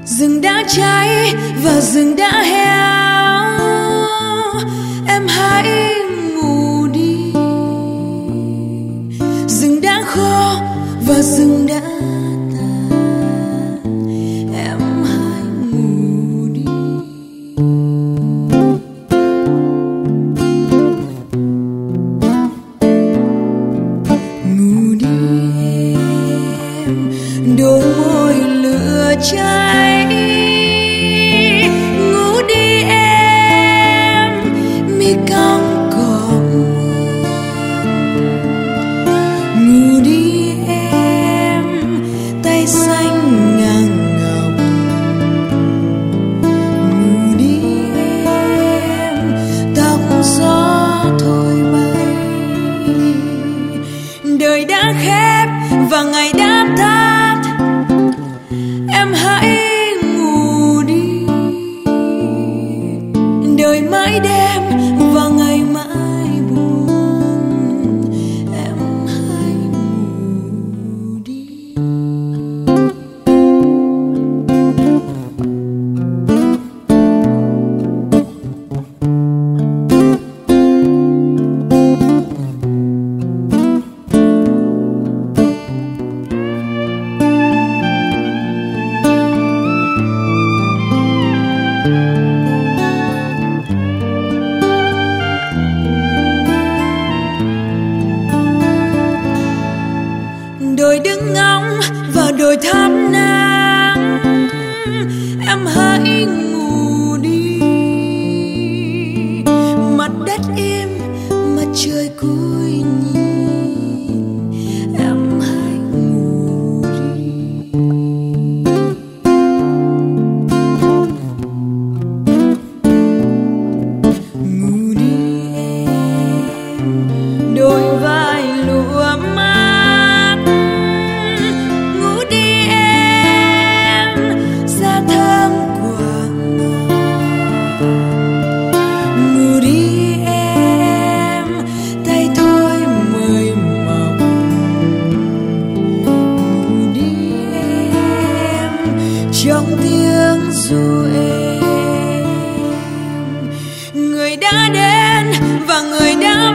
Rừng đã cháy và rừng đã héo, em hãy ngủ đi. Rừng đã khô và rừng đã tàn, em hãy ngủ đi. Ngủ đi em, đôi môi lửa cháy. Ngủ đi em, mi cong cong. Ngủ đi em, tay xanh ngang ngọc. Ngủ đi em, tóc gió thổi bay. Đời đã khép và ngày đã tắt, em hãy ngủ đi. Đời mãi đêm và ngày mãi buồn, em hãy ngủ đi. Đồi đứng ngóng và đồi thắp nắng, em hãy ngủ đi. Mặt đất im, mặt trời cúi nhìn, em hãy ngủ đi. Ngủ đi em, đôi vai lụa mát. Ngủ đi em, da thơm của ngọt. Ngủ đi em, tay thôi mới mọc. Ngủ đi em, trong tiếng ru êm. Người đã đến và người đã